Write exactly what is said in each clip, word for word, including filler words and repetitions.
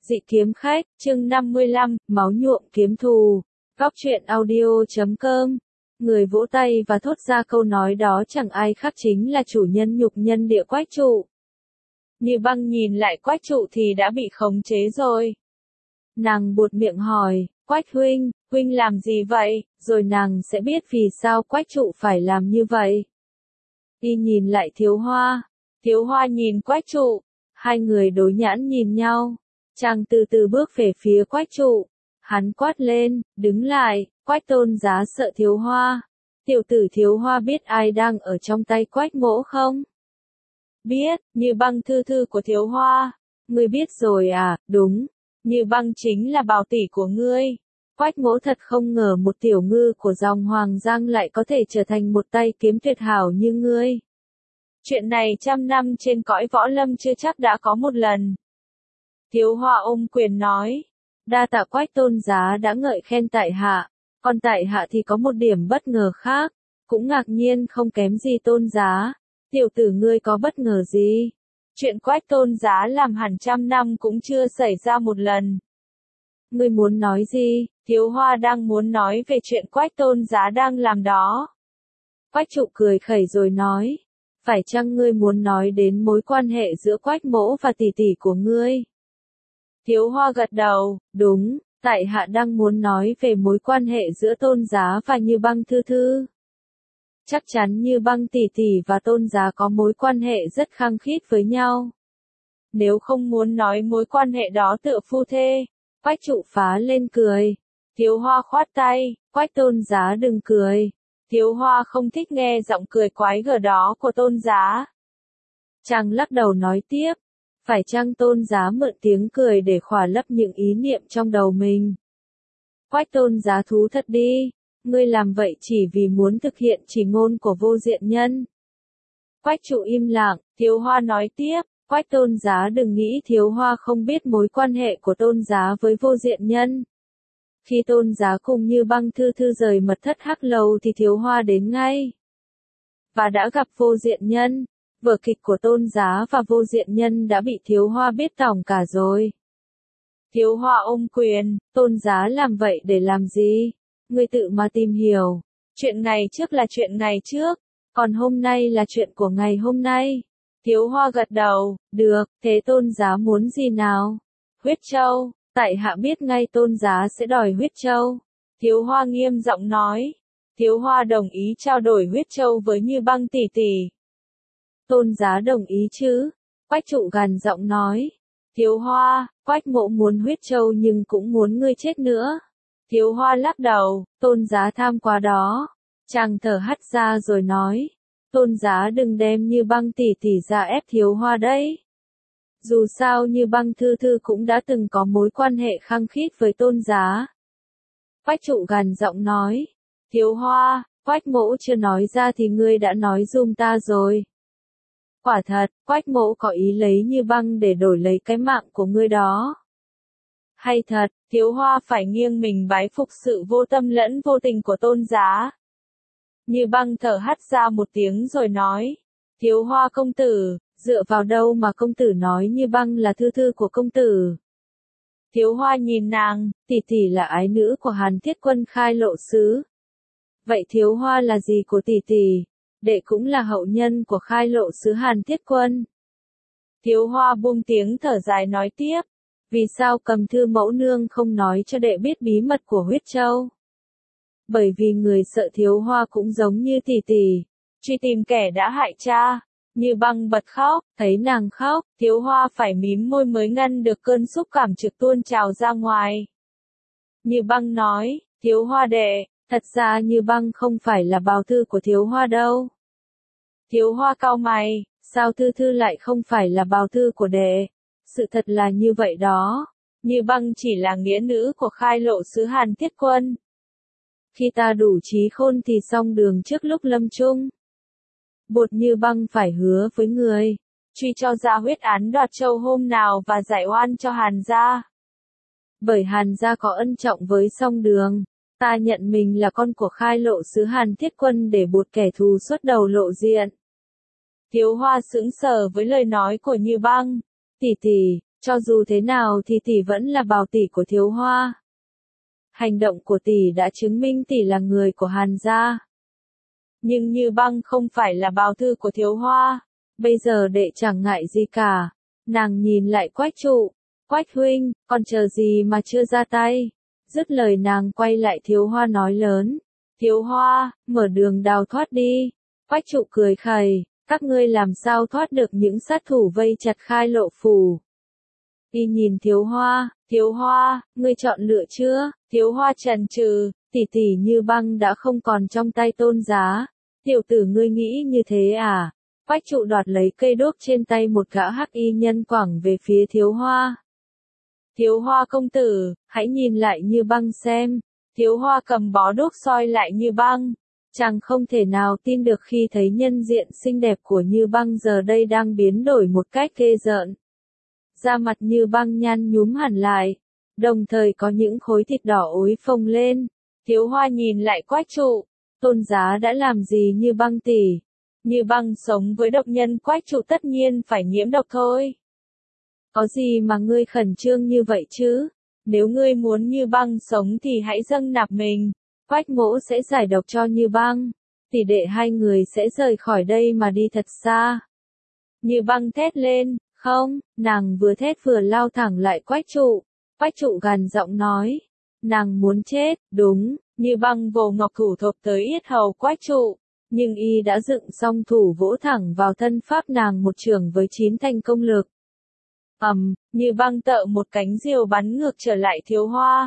Dị kiếm khách, chương năm mươi lăm, máu nhuộm kiếm thù. Góc truyện audio chấm com. Người vỗ tay và thốt ra câu nói đó chẳng ai khác chính là chủ nhân nhục nhân địa Quách Trụ. Như Băng nhìn lại Quách Trụ thì đã bị khống chế rồi. Nàng buột miệng hỏi, Quách huynh, huynh làm gì vậy, rồi nàng sẽ biết vì sao Quách Trụ phải làm như vậy. Y nhìn lại Thiếu Hoa. Thiếu Hoa nhìn Quách Trụ. Hai người đối nhãn nhìn nhau. Chàng từ từ bước về phía Quách Trụ. Hắn quát lên, đứng lại. Quách Tôn Giá sợ Thiếu Hoa. Tiểu tử Thiếu Hoa biết ai đang ở trong tay Quách Mỗ không? Biết, Như Băng thư thư của Thiếu Hoa. Ngươi biết rồi à, đúng. Như Băng chính là bảo tỷ của ngươi. Quách Mỗ thật không ngờ một tiểu ngư của dòng Hoàng Giang lại có thể trở thành một tay kiếm tuyệt hảo như ngươi. Chuyện này trăm năm trên cõi võ lâm chưa chắc đã có một lần. Thiếu Hoa ôm quyền nói. Đa tạ Quách Tôn Giá đã ngợi khen tại hạ. Còn tại hạ thì có một điểm bất ngờ khác. Cũng ngạc nhiên không kém gì Tôn Giá. Tiểu tử ngươi có bất ngờ gì? Chuyện Quách Tôn Giá làm hẳn trăm năm cũng chưa xảy ra một lần. Ngươi muốn nói gì? Thiếu Hoa đang muốn nói về chuyện Quách Tôn Giá đang làm đó. Quách Trụ cười khẩy rồi nói. Phải chăng ngươi muốn nói đến mối quan hệ giữa Quách Mỗ và tỷ tỷ của ngươi? Thiếu Hoa gật đầu, đúng, tại hạ đang muốn nói về mối quan hệ giữa Tôn Giá và Như Băng thư thư. Chắc chắn Như Băng tỷ tỷ và Tôn Giá có mối quan hệ rất khăng khít với nhau. Nếu không muốn nói mối quan hệ đó tựa phu thê, Quách Trụ phá lên cười. Thiếu Hoa khoát tay, Quách Tôn Giá đừng cười. Thiếu Hoa không thích nghe giọng cười quái gở đó của Tôn Giá. Chàng lắc đầu nói tiếp. Phải chăng Tôn Giá mượn tiếng cười để khỏa lấp những ý niệm trong đầu mình? Quách Tôn Giá thú thật đi. Ngươi làm vậy chỉ vì muốn thực hiện chỉ ngôn của Vô Diện Nhân. Quách Trụ im lặng, Thiếu Hoa nói tiếp. Quách Tôn Giá đừng nghĩ Thiếu Hoa không biết mối quan hệ của Tôn Giá với Vô Diện Nhân. Khi Tôn Giá cùng Như Băng thư thư rời mật thất Hắc Lầu thì Thiếu Hoa đến ngay. Và đã gặp Vô Diện Nhân. Vở kịch của Tôn Giá và Vô Diện Nhân đã bị Thiếu Hoa biết tỏng cả rồi. Thiếu Hoa ôm quyền, Tôn Giá làm vậy để làm gì? Ngươi tự mà tìm hiểu. Chuyện ngày trước là chuyện ngày trước, còn hôm nay là chuyện của ngày hôm nay. Thiếu Hoa gật đầu, được, thế Tôn Giá muốn gì nào? Huyết châu, tại hạ biết ngay Tôn Giá sẽ đòi huyết châu. Thiếu Hoa nghiêm giọng nói. Thiếu Hoa đồng ý trao đổi huyết châu với Như Băng tỷ tỷ. Tôn Giá đồng ý chứ? Quách Trụ gằn giọng nói. Thiếu Hoa, Quách Mỗ muốn huyết châu nhưng cũng muốn ngươi chết nữa. Thiếu Hoa lắc đầu, Tôn Giá tham quá đó. Chàng thở hắt ra rồi nói. Tôn Giá đừng đem Như Băng tỷ tỷ ra ép Thiếu Hoa đấy. Dù sao Như Băng thư thư cũng đã từng có mối quan hệ khăng khít với Tôn Giá. Quách Trụ gằn giọng nói. Thiếu Hoa, Quách Mỗ chưa nói ra thì ngươi đã nói giùm ta rồi. Quả thật, Quách Mỗ có ý lấy Như Băng để đổi lấy cái mạng của ngươi đó. Hay thật, Thiếu Hoa phải nghiêng mình bái phục sự vô tâm lẫn vô tình của Tôn Giá. Như Băng thở hắt ra một tiếng rồi nói. Thiếu Hoa công tử, dựa vào đâu mà công tử nói Như Băng là thư thư của công tử? Thiếu Hoa nhìn nàng, tỷ tỷ là ái nữ của Hàn Thiết Quân Khai Lộ Sứ. Vậy Thiếu Hoa là gì của tỷ tỷ? Đệ cũng là hậu nhân của Khai Lộ Sứ Hàn Thiết Quân. Thiếu Hoa buông tiếng thở dài nói tiếp. Vì sao Cầm Thư mẫu nương không nói cho đệ biết bí mật của huyết châu? Bởi vì người sợ Thiếu Hoa cũng giống như tỷ tỷ, truy tìm kẻ đã hại cha. Như Băng bật khóc, thấy nàng khóc, Thiếu Hoa phải mím môi mới ngăn được cơn xúc cảm trực tuôn trào ra ngoài. Như Băng nói, Thiếu Hoa đệ, thật ra Như Băng không phải là bào thư của Thiếu Hoa đâu. Thiếu Hoa cau mày, sao thư thư lại không phải là bào thư của đệ? Sự thật là như vậy đó. Như Băng chỉ là nghĩa nữ của Khai Lộ Sứ Hàn Thiết Quân. Khi ta đủ trí khôn thì xong đường trước lúc lâm chung. Bột Như Băng phải hứa với người, truy cho ra huyết án đoạt châu hôm nào và giải oan cho Hàn gia. Bởi Hàn gia có ân trọng với song đường, ta nhận mình là con của Khai Lộ Sứ Hàn Thiết Quân để buộc kẻ thù xuất đầu lộ diện. Thiếu Hoa sững sờ với lời nói của Như Băng. Tỷ tỷ, Cho dù thế nào thì tỷ vẫn là bào tỷ của Thiếu Hoa. Hành động của tỷ đã chứng minh tỷ là người của Hàn gia. Nhưng Như Băng không phải là bào thư của Thiếu Hoa. Bây giờ đệ chẳng ngại gì cả. Nàng nhìn lại Quách Trụ. Quách huynh, còn chờ gì mà chưa ra tay? Dứt lời nàng quay lại Thiếu Hoa nói lớn. Thiếu Hoa, mở đường đào thoát đi. Quách Trụ cười khẩy. Các ngươi làm sao thoát được những sát thủ vây chặt Khai Lộ phủ? Y nhìn Thiếu Hoa. Thiếu Hoa, ngươi chọn lựa chưa? Thiếu Hoa chần chừ. Tỷ tỷ Như Băng đã không còn trong tay Tôn Giá. Tiểu tử ngươi nghĩ như thế à? Quách Trụ đoạt lấy cây đuốc trên tay một gã hắc y nhân quẳng về phía Thiếu Hoa. Thiếu Hoa công tử, hãy nhìn lại Như Băng xem. Thiếu Hoa cầm bó đuốc soi lại Như Băng. Chàng không thể nào tin được khi thấy nhân diện xinh đẹp của Như Băng giờ đây đang biến đổi một cách ghê rợn. Da mặt Như Băng nhăn nhúm hẳn lại, đồng thời có những khối thịt đỏ ối phồng lên. Thiếu Hoa nhìn lại Quách Trụ. Tôn Giá đã làm gì Như Băng tỷ? Như Băng sống với độc nhân, Quách Trụ tất nhiên phải nhiễm độc thôi. Có gì mà ngươi khẩn trương như vậy chứ? Nếu ngươi muốn Như Băng sống thì hãy dâng nạp mình. Quách mỗ sẽ giải độc cho Như Băng. Tỷ đệ hai người sẽ rời khỏi đây mà đi thật xa. Như Băng thét lên. Không, nàng vừa thét vừa lao thẳng lại Quách Trụ. Quách Trụ gằn giọng nói. Nàng muốn chết, đúng. Như Băng vồ ngọc thủ thộp tới yết hầu Quách Trụ. Nhưng y đã dựng song thủ vỗ thẳng vào thân pháp nàng một chưởng với chín thành công lực. ầm, um, Như Băng tợ một cánh diều bắn ngược trở lại Thiếu Hoa.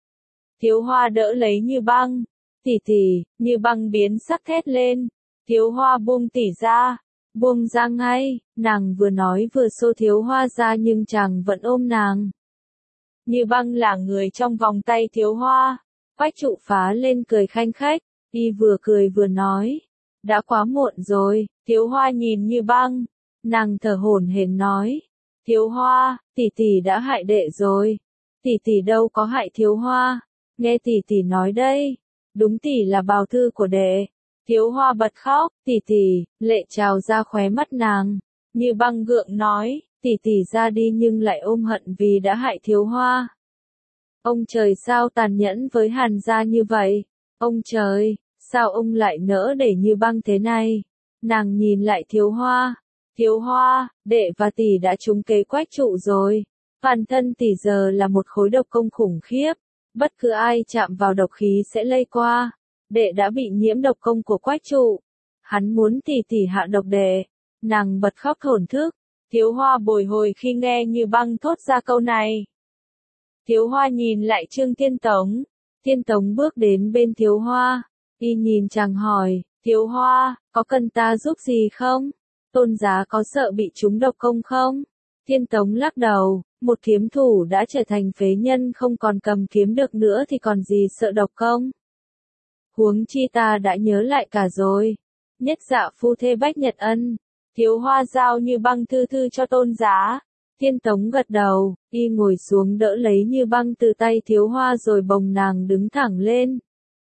Thiếu Hoa đỡ lấy Như Băng. Tỷ tỷ, Như Băng biến sắc thét lên. Thiếu Hoa buông tỷ ra. Buông ra ngay. Nàng vừa nói vừa xô Thiếu Hoa ra nhưng chàng vẫn ôm nàng. Như Băng là người trong vòng tay Thiếu Hoa. Quách Trụ phá lên cười khanh khách. Y vừa cười vừa nói. Đã quá muộn rồi. Thiếu Hoa nhìn Như Băng. Nàng thở hổn hển nói. Thiếu Hoa, tỷ tỷ đã hại đệ rồi. Tỷ tỷ đâu có hại Thiếu Hoa. Nghe tỷ tỷ nói đây. Đúng tỷ là bào thư của đệ. Thiếu Hoa bật khóc. Tỷ tỷ, lệ trào ra khóe mắt nàng. Như Băng gượng nói. Tỷ tỷ ra đi nhưng lại ôm hận vì đã hại Thiếu Hoa. Ông trời sao tàn nhẫn với Hàn gia như vậy? Ông trời, sao ông lại nỡ để Như Băng thế này? Nàng nhìn lại Thiếu Hoa. Thiếu Hoa, đệ và tỷ đã trúng kế Quách Trụ rồi. Bản thân tỷ giờ là một khối độc công khủng khiếp. Bất cứ ai chạm vào độc khí sẽ lây qua. Đệ đã bị nhiễm độc công của Quách Trụ. Hắn muốn tỷ tỷ hạ độc đệ. Nàng bật khóc thổn thức. Thiếu Hoa bồi hồi khi nghe Như Băng thốt ra câu này. Thiếu Hoa nhìn lại Trương Thiên Tống. Thiên Tống bước đến bên Thiếu Hoa. Y nhìn chàng hỏi. Thiếu Hoa, có cần ta giúp gì không? Tôn Giá có sợ bị trúng độc công không? Thiên Tống lắc đầu. Một kiếm thủ đã trở thành phế nhân không còn cầm kiếm được nữa thì còn gì sợ độc công? Huống chi ta đã nhớ lại cả rồi. Nhất dạ phu thê Bách Nhật Ân. Thiếu Hoa giao Như Băng thư thư cho Tôn Giá. Thiên Tống gật đầu, y ngồi xuống đỡ lấy Như Băng từ tay Thiếu Hoa rồi bồng nàng đứng thẳng lên.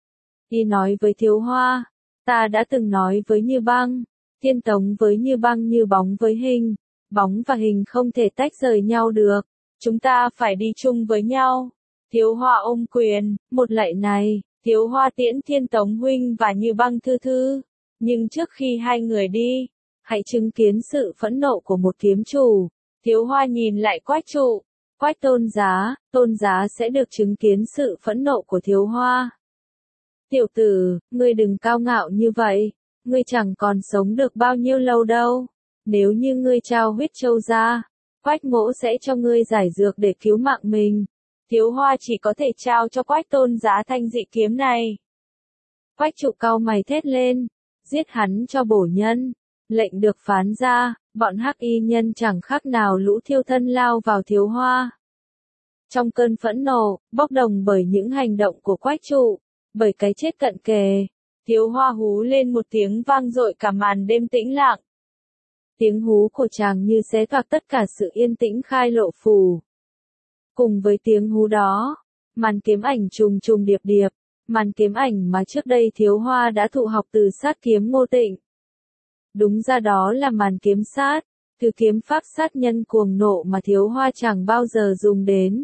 Y nói với Thiếu Hoa, ta đã từng nói với Như Băng, Thiên Tống với Như Băng như bóng với hình, bóng và hình không thể tách rời nhau được, chúng ta phải đi chung với nhau. Thiếu Hoa ôm quyền, một lạy này, Thiếu Hoa tiễn Thiên Tống huynh và Như Băng thư thư, nhưng trước khi hai người đi, hãy chứng kiến sự phẫn nộ của một kiếm chủ. Thiếu Hoa nhìn lại Quách Trụ. Quách Tôn Giá, Tôn Giá sẽ được chứng kiến sự phẫn nộ của Thiếu Hoa. Tiểu tử, ngươi đừng cao ngạo như vậy. Ngươi chẳng còn sống được bao nhiêu lâu đâu. Nếu như ngươi trao huyết châu ra, Quách mỗ sẽ cho ngươi giải dược để cứu mạng mình. Thiếu Hoa chỉ có thể trao cho Quách Tôn Giá thanh dị kiếm này. Quách Trụ cau mày thét lên. Giết hắn cho bổ nhân. Lệnh được phán ra, bọn hắc y nhân chẳng khác nào lũ thiêu thân lao vào Thiếu Hoa. Trong cơn phẫn nộ, bốc đồng bởi những hành động của Quách Trụ, bởi cái chết cận kề, Thiếu Hoa hú lên một tiếng vang dội cả màn đêm tĩnh lặng. Tiếng hú của chàng như xé toạc tất cả sự yên tĩnh Khai Lộ phủ. Cùng với tiếng hú đó, màn kiếm ảnh trùng trùng điệp điệp, màn kiếm ảnh mà trước đây Thiếu Hoa đã thụ học từ sát kiếm Ngô Tịnh. Đúng ra đó là màn kiếm sát, Thứ kiếm pháp sát nhân cuồng nộ mà Thiếu Hoa chẳng bao giờ dùng đến.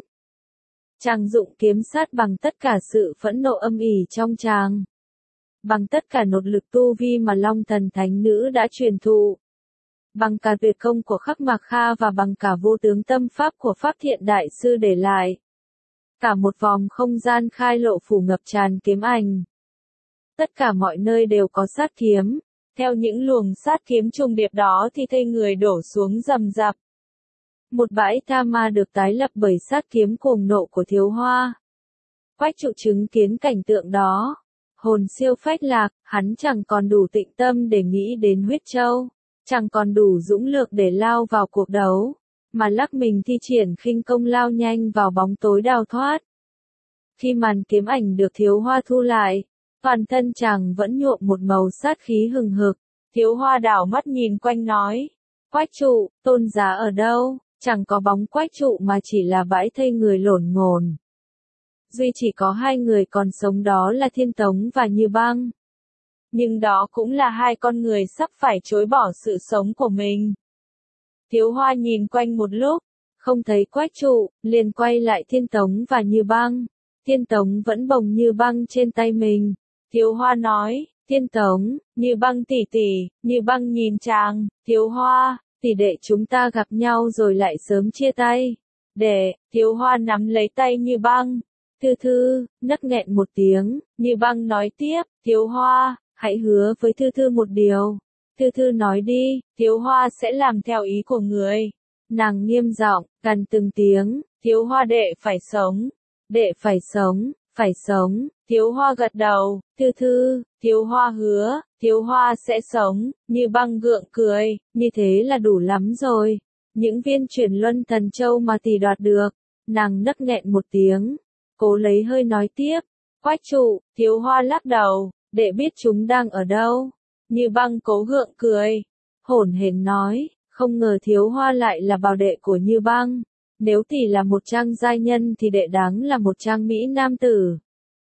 Chàng dụng kiếm sát bằng tất cả sự phẫn nộ âm ỉ trong chàng. Bằng tất cả nội lực tu vi mà Long Thần Thánh Nữ đã truyền thụ. Bằng cả tuyệt công của Khắc Mạc Kha và bằng cả vô tướng tâm pháp của Pháp Thiện Đại Sư để lại. Cả một vòng không gian khai lộ phủ ngập tràn kiếm ảnh. Tất cả mọi nơi đều có sát kiếm. Theo những luồng sát kiếm trùng điệp đó thì thây người đổ xuống rầm rập. Một bãi tha ma được tái lập bởi sát kiếm cuồng nộ của Thiếu Hoa. Quách Trụ chứng kiến cảnh tượng đó. Hồn siêu phách lạc, hắn chẳng còn đủ tịnh tâm để nghĩ đến huyết châu. Chẳng còn đủ dũng lược để lao vào cuộc đấu. Mà lắc mình thi triển khinh công lao nhanh vào bóng tối đào thoát. Khi màn kiếm ảnh được Thiếu Hoa thu lại. Toàn thân chàng vẫn nhuộm một màu sát khí hừng hực. Thiếu Hoa đảo mắt nhìn quanh nói. Quách Trụ, tôn giá ở đâu? Chẳng có bóng Quách Trụ mà chỉ là bãi thây người lổn ngổn. Duy chỉ có hai người còn sống đó là Thiên Tống và Như Băng. Nhưng đó cũng là hai con người sắp phải chối bỏ sự sống của mình. Thiếu Hoa nhìn quanh một lúc, không thấy Quách Trụ, liền quay lại Thiên Tống và Như Băng. Thiên Tống vẫn bồng Như Băng trên tay mình. Thiếu Hoa nói, Thiên Tống, Như Băng tỷ tỷ. Như Băng nhìn chàng, Thiếu Hoa, tỷ đệ chúng ta gặp nhau rồi lại sớm chia tay. Để, Thiếu Hoa nắm lấy tay Như Băng. Thư Thư, nấc nghẹn một tiếng, Như Băng nói tiếp, Thiếu Hoa, hãy hứa với Thư Thư một điều. Thư Thư nói đi, Thiếu Hoa sẽ làm theo ý của người. Nàng nghiêm giọng, gằn từng tiếng, Thiếu Hoa đệ phải sống. Đệ phải sống, phải sống. Thiếu Hoa gật đầu, Thư Thư, Thiếu Hoa hứa, Thiếu Hoa sẽ sống. Như Băng gượng cười, như thế là đủ lắm rồi. Những viên chuyển luân thần châu mà tỷ đoạt được. Nàng nấc nghẹn một tiếng, cố lấy hơi nói tiếp. Quách Trụ, Thiếu Hoa lắc đầu, đệ biết chúng đang ở đâu. Như Băng cố gượng cười, hổn hển nói, không ngờ Thiếu Hoa lại là bảo đệ của Như Băng. Nếu tỷ là một trang giai nhân thì đệ đáng là một trang mỹ nam tử.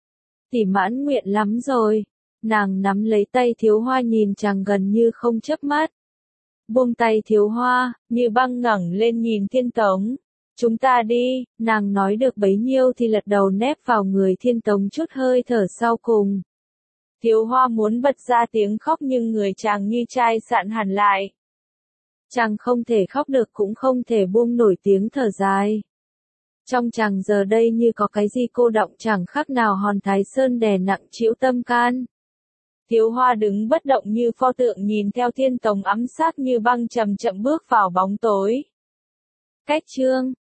Tỷ mãn nguyện lắm rồi. Nàng nắm lấy tay Thiếu Hoa nhìn chàng gần như không chớp mắt. Buông tay Thiếu Hoa, Như Băng ngẩng lên nhìn Thiên Tống. Chúng ta đi, nàng nói được bấy nhiêu thì lật đầu nép vào người Thiên Tống chút hơi thở sau cùng. Thiếu Hoa muốn bật ra tiếng khóc nhưng người chàng như chai sạn hẳn lại. Chàng không thể khóc được cũng không thể buông nổi tiếng thở dài. Trong chàng giờ đây như có cái gì cô động chẳng khác nào hòn Thái Sơn đè nặng trĩu tâm can. Thiếu Hoa đứng bất động như pho tượng nhìn theo Thiên Tống ấm sát Như Băng chậm chậm bước vào bóng tối. Cách chương